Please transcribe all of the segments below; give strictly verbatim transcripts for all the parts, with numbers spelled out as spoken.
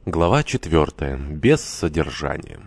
Глава четвертая. Без содержания.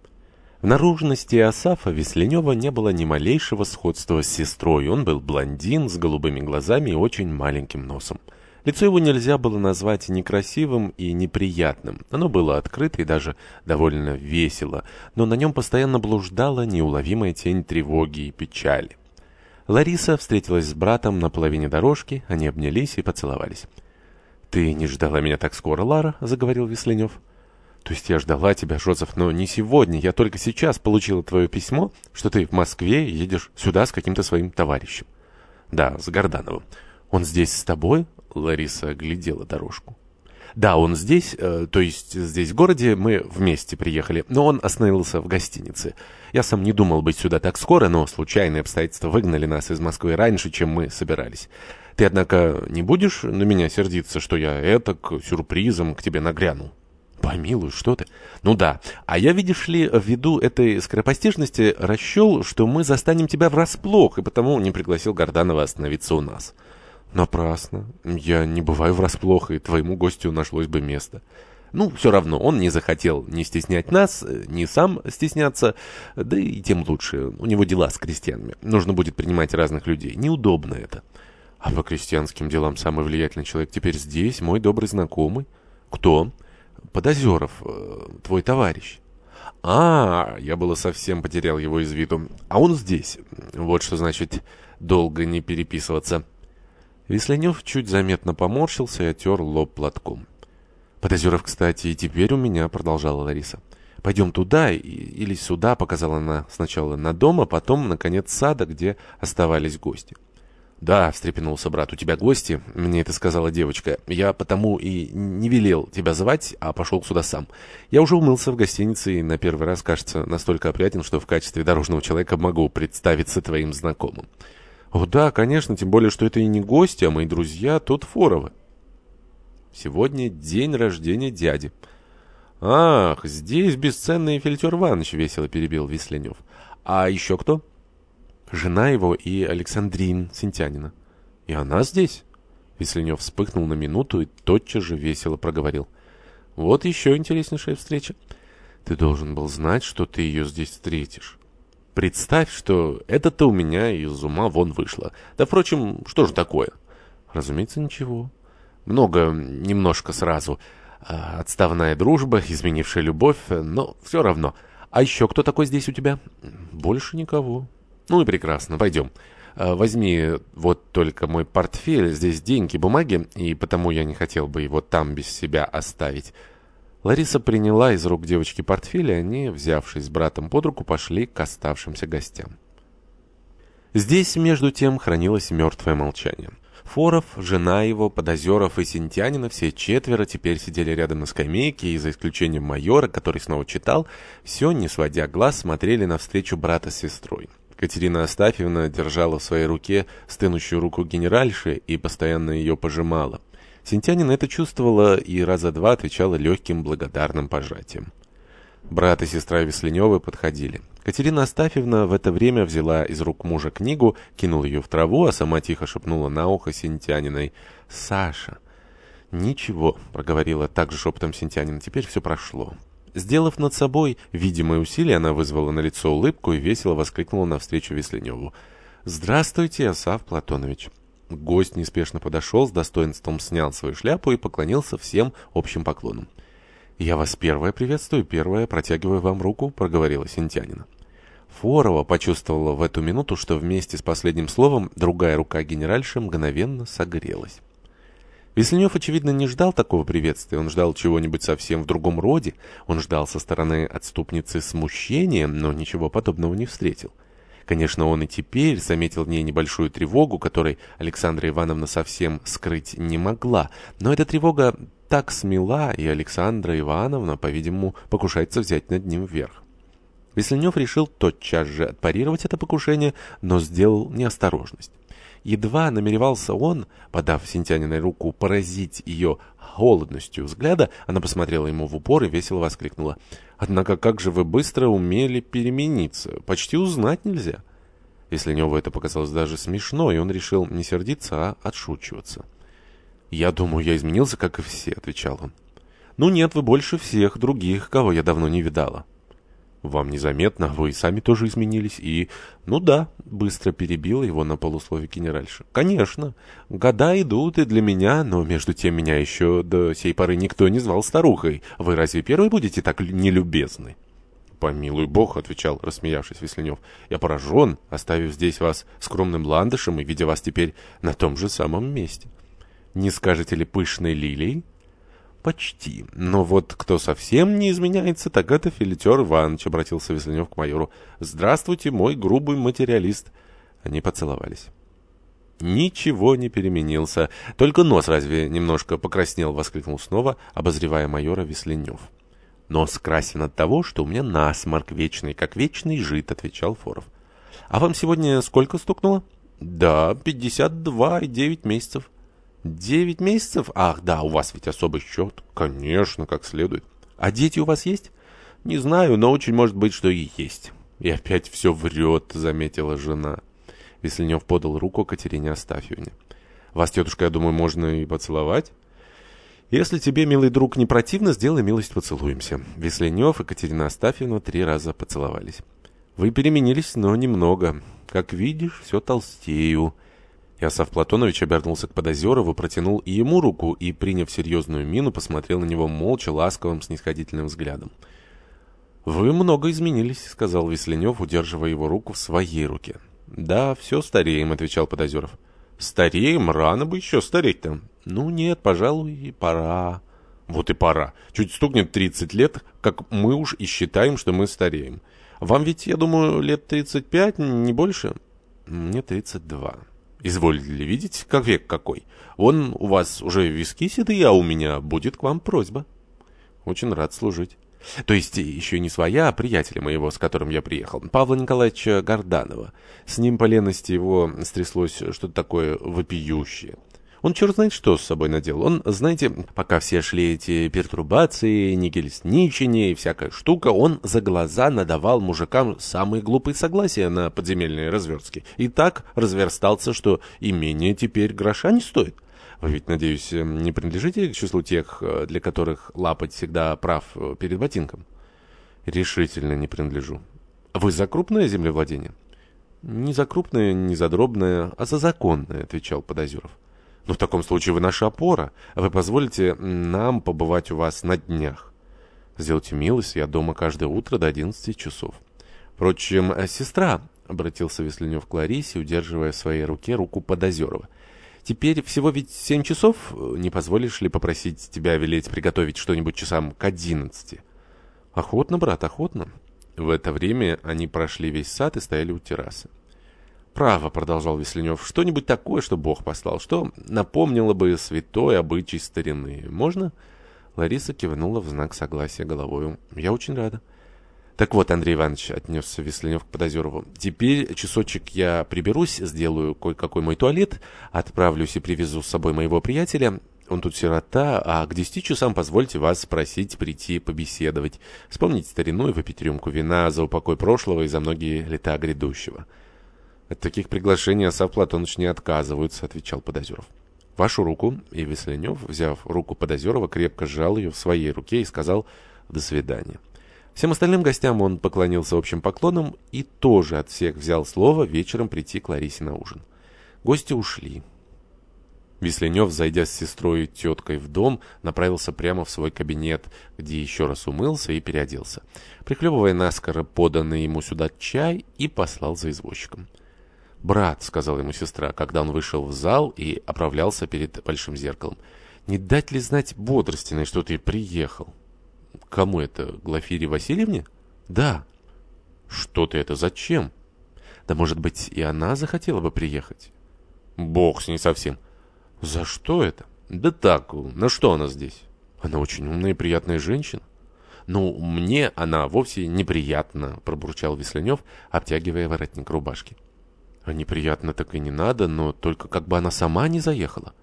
В наружности Асафа Весленева не было ни малейшего сходства с сестрой. Он был блондин с голубыми глазами и очень маленьким носом. Лицо его нельзя было назвать некрасивым и неприятным. Оно было открыто и даже довольно весело, но на нем постоянно блуждала неуловимая тень тревоги и печали. Лариса встретилась с братом на половине дорожки, они обнялись и поцеловались. «Ты не ждала меня так скоро, Лара?» — заговорил Весленев. «То есть я ждала тебя, Жозеф, но не сегодня. Я только сейчас получила твое письмо, что ты в Москве и едешь сюда с каким-то своим товарищем». «Да, с Гордановым». «Он здесь с тобой?» — Лариса оглядела дорожку. «Да, он здесь, э, то есть здесь в городе, мы вместе приехали, но он остановился в гостинице. Я сам не думал быть сюда так скоро, но случайные обстоятельства выгнали нас из Москвы раньше, чем мы собирались. Ты, однако, не будешь на меня сердиться, что я этак сюрпризом к тебе нагрянул?» «Помилуй, что ты?» «Ну да, а я, видишь ли, ввиду этой скоропостижности расчел, что мы застанем тебя врасплох, и потому не пригласил Горданова остановиться у нас». «Напрасно. Я не бываю врасплох, и твоему гостю нашлось бы место». «Ну, все равно, он не захотел ни стеснять нас, ни сам стесняться, да и тем лучше. У него дела с крестьянами. Нужно будет принимать разных людей. Неудобно это». «А по крестьянским делам самый влиятельный человек теперь здесь, мой добрый знакомый». «Кто?» «Подозеров, твой товарищ». «А, я было совсем потерял его из виду. А он здесь. Вот что значит долго не переписываться». Весленев чуть заметно поморщился и отер лоб платком. «Подозеров, кстати, и теперь у меня», — продолжала Лариса. «Пойдем туда и, или сюда», — показала она сначала на дом, а потом, наконец, сада, где оставались гости. «Да», — встрепенулся брат, — «у тебя гости, мне это сказала девочка. Я потому и не велел тебя звать, а пошел сюда сам. Я уже умылся в гостинице и на первый раз, кажется, настолько опрятен, что в качестве дорожного человека могу представиться твоим знакомым». «О да, конечно, тем более, что это и не гости, а мои друзья, тот Форовы». «Сегодня день рождения дяди». «Ах, здесь бесценный Фельтер Иванович», — весело перебил Весленев. «А еще кто?» «Жена его и Александрин Синтянина». «И она здесь?» Весленев вспыхнул на минуту и тотчас же весело проговорил. «Вот еще интереснейшая встреча. Ты должен был знать, что ты ее здесь встретишь. Представь, что это-то у меня из ума вон вышло. Да, впрочем, что же такое?» «Разумеется, ничего. Много, немножко сразу. Отставная дружба, изменившая любовь, но все равно. А еще кто такой здесь у тебя?» «Больше никого». «Ну и прекрасно, пойдем. Возьми вот только мой портфель, здесь деньги, бумаги, и потому я не хотел бы его там без себя оставить». Лариса приняла из рук девочки портфель, и они, взявшись с братом под руку, пошли к оставшимся гостям. Здесь, между тем, хранилось мертвое молчание. Форов, жена его, Подозеров и Синтянина, все четверо теперь сидели рядом на скамейке, и за исключением майора, который снова читал, все, не сводя глаз, смотрели навстречу брата с сестрой. Катерина Астафьевна держала в своей руке стынущую руку генеральши и постоянно ее пожимала. Синтянина это чувствовала и раза два отвечала легким благодарным пожатием. Брат и сестра Весленевы подходили. Катерина Астафьевна в это время взяла из рук мужа книгу, кинула ее в траву, а сама тихо шепнула на ухо Синтяниной: «Саша». «Ничего», — проговорила также шепотом Синтянина, — «теперь все прошло». Сделав над собой видимое усилие, она вызвала на лицо улыбку и весело воскликнула навстречу Весленеву: «Здравствуйте, Асаф Платонович». Гость неспешно подошел, с достоинством снял свою шляпу и поклонился всем общим поклоном. «Я вас первая приветствую, первая протягиваю вам руку», — проговорила Синтянина. Форова почувствовала в эту минуту, что вместе с последним словом другая рука генеральши мгновенно согрелась. Весленев, очевидно, не ждал такого приветствия, он ждал чего-нибудь совсем в другом роде, он ждал со стороны отступницы смущения, но ничего подобного не встретил. Конечно, он и теперь заметил в ней небольшую тревогу, которой Александра Ивановна совсем скрыть не могла, но эта тревога так смела, и Александра Ивановна, по-видимому, покушается взять над ним верх. Весленев решил тотчас же отпарировать это покушение, но сделал неосторожность. Едва намеревался он, подав Синтяниной руку, поразить ее холодностью взгляда, она посмотрела ему в упор и весело воскликнула: «Однако как же вы быстро умели перемениться, почти узнать нельзя». Весленеву это показалось даже смешно, и он решил не сердиться, а отшучиваться. «Я думаю, я изменился, как и все», — отвечал он. «Ну нет, вы больше всех других, кого я давно не видала». «Вам незаметно, вы и сами тоже изменились, и...» «Ну да», — быстро перебила его на полусловие генеральша. «Конечно, года идут и для меня, но между тем меня еще до сей поры никто не звал старухой. Вы разве первый будете так нелюбезны?» «Помилуй бог», — отвечал, рассмеявшись Весленев, — «я поражен, оставив здесь вас скромным ландышем и видя вас теперь на том же самом месте. Не скажете ли пышной лилией?» «Почти. Но вот кто совсем не изменяется, так это Филитер Иванович», — обратился Весленев к майору. «Здравствуйте, мой грубый материалист». Они поцеловались. «Ничего не переменился. Только нос разве немножко покраснел?» — воскликнул снова, обозревая майора Весленев. «Нос красен от того, что у меня насморк вечный, как вечный жид», — отвечал Форов. «А вам сегодня сколько стукнуло?» «Да, пятьдесят два и девять месяцев». «Девять месяцев? Ах, да, у вас ведь особый счет». «Конечно, как следует». «А дети у вас есть?» «Не знаю, но очень может быть, что и есть». «И опять все врет», — заметила жена. Весленев подал руку Катерине Астафьевне. «Вас, тетушка, я думаю, можно и поцеловать?» «Если тебе, милый друг, не противно, сделай милость, поцелуемся». Весленев и Катерина Астафьевна три раза поцеловались. «Вы переменились, но немного. Как видишь, все толстею». Иосаф Платонович обернулся к Подозерову, протянул и ему руку и, приняв серьезную мину, посмотрел на него молча, ласковым, снисходительным взглядом. «Вы много изменились», — сказал Весленев, удерживая его руку в своей руке. «Да, все стареем», — отвечал Подозеров. «Стареем? Рано бы еще стареть-то». «Ну нет, пожалуй, и пора». «Вот и пора. Чуть стукнет тридцать лет, как мы уж и считаем, что мы стареем. Вам ведь, я думаю, лет тридцать пять, не больше?» «Мне тридцать два». «Изволили ли видеть, как век какой? Вон у вас уже виски седые, а у меня будет к вам просьба». «Очень рад служить». «То есть еще не своя, а приятеля моего, с которым я приехал, Павла Николаевича Горданова. С ним по лености его стряслось что-то такое вопиющее. Он черт знает что с собой наделал. Он, знаете, пока все шли эти пертурбации, нигилисничение и всякая штука, он за глаза надавал мужикам самые глупые согласия на подземельные развертки. И так разверстался, что имение теперь гроша не стоит. Вы ведь, надеюсь, не принадлежите к числу тех, для которых лапоть всегда прав перед ботинком?» «Решительно не принадлежу». «Вы за крупное землевладение?» «Не за крупное, не за дробное, а за законное», — отвечал Подозеров. «Ну, в таком случае вы наша опора. Вы позволите нам побывать у вас на днях?» «Сделайте милость, я дома каждое утро до одиннадцати часов». «Впрочем, сестра», — обратился Весленев к Ларисе, удерживая в своей руке руку Подозерова, «теперь всего ведь семь часов. Не позволишь ли попросить тебя велеть приготовить что-нибудь часам к одиннадцати?» «Охотно, брат, охотно». В это время они прошли весь сад и стояли у террасы. «Право», — продолжал Весленев, — «что-нибудь такое, что Бог послал, что напомнило бы святой обычай старины. Можно?» Лариса кивнула в знак согласия головою. «Я очень рада». «Так вот, Андрей Иванович», — отнесся Весленев к Подозерову, — «теперь часочек я приберусь, сделаю кое-какой мой туалет, отправлюсь и привезу с собой моего приятеля. Он тут сирота, а к десяти часам позвольте вас спросить прийти побеседовать, вспомнить старину и выпить рюмку вина за упокой прошлого и за многие лета грядущего». «От таких приглашений Иосаф Платонович не отказываются», — отвечал Подозеров. «Вашу руку». И Весленев, взяв руку Подозерова, крепко сжал ее в своей руке и сказал «до свидания». Всем остальным гостям он поклонился общим поклоном и тоже от всех взял слово вечером прийти к Ларисе на ужин. Гости ушли. Весленев, зайдя с сестрой и теткой в дом, направился прямо в свой кабинет, где еще раз умылся и переоделся, прихлебывая наскоро поданный ему сюда чай, и послал за извозчиком. «Брат», — сказала ему сестра, когда он вышел в зал и оправлялся перед большим зеркалом, — «не дать ли знать бодрственной, что ты приехал?» «Кому это? Глафире Васильевне?» «Да». «Что ты это? Зачем?» «Да, может быть, и она захотела бы приехать». «Бог с ней совсем». «За что это?» «Да так, на что она здесь?» «Она очень умная и приятная женщина». «Ну, мне она вовсе неприятна», — пробурчал Весленев, обтягивая воротник рубашки. «А неприятно так и не надо, но только как бы она сама не заехала».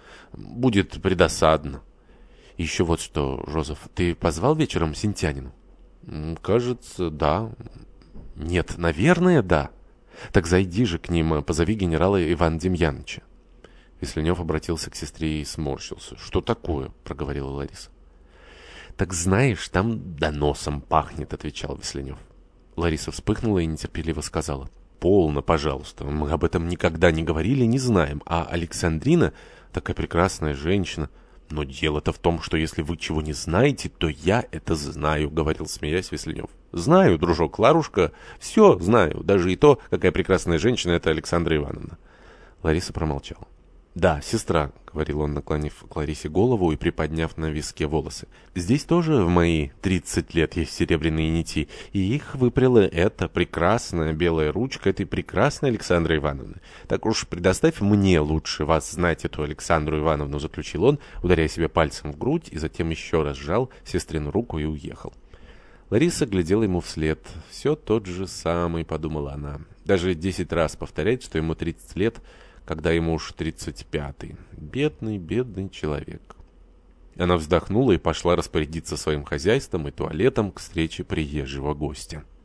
«Будет предосадно». «Еще вот что, Жозеф, ты позвал вечером Синтянину?» «Кажется, да». «Нет, наверное, да». «Так зайди же к ним, позови генерала Ивана Демьяновича». Весленев обратился к сестре и сморщился. «Что такое?» — проговорила Лариса. «Так знаешь, там доносом пахнет», — отвечал Весленев. Лариса вспыхнула и нетерпеливо сказала: «Полно, пожалуйста, мы об этом никогда не говорили, не знаем, а Александрина такая прекрасная женщина». «Но дело-то в том, что если вы чего не знаете, то я это знаю», — говорил, смеясь, Весленев. «Знаю, дружок, Кларушка, все знаю, даже и то, какая прекрасная женщина это Александра Ивановна». Лариса промолчала. «Да, сестра», — говорил он, наклонив к Ларисе голову и приподняв на виске волосы. «Здесь тоже в мои тридцать лет есть серебряные нити, и их выпряла эта прекрасная белая ручка этой прекрасной Александры Ивановны. Так уж предоставь мне лучше вас знать эту Александру Ивановну», — заключил он, ударяя себя пальцем в грудь, и затем еще раз сжал сестрину руку и уехал. Лариса глядела ему вслед. «Все тот же самый», — подумала она. «Даже десять раз повторяет, что ему тридцать лет, когда ему уж тридцать пятый. Бедный, бедный человек». Она вздохнула и пошла распорядиться своим хозяйством и туалетом к встрече приезжего гостя.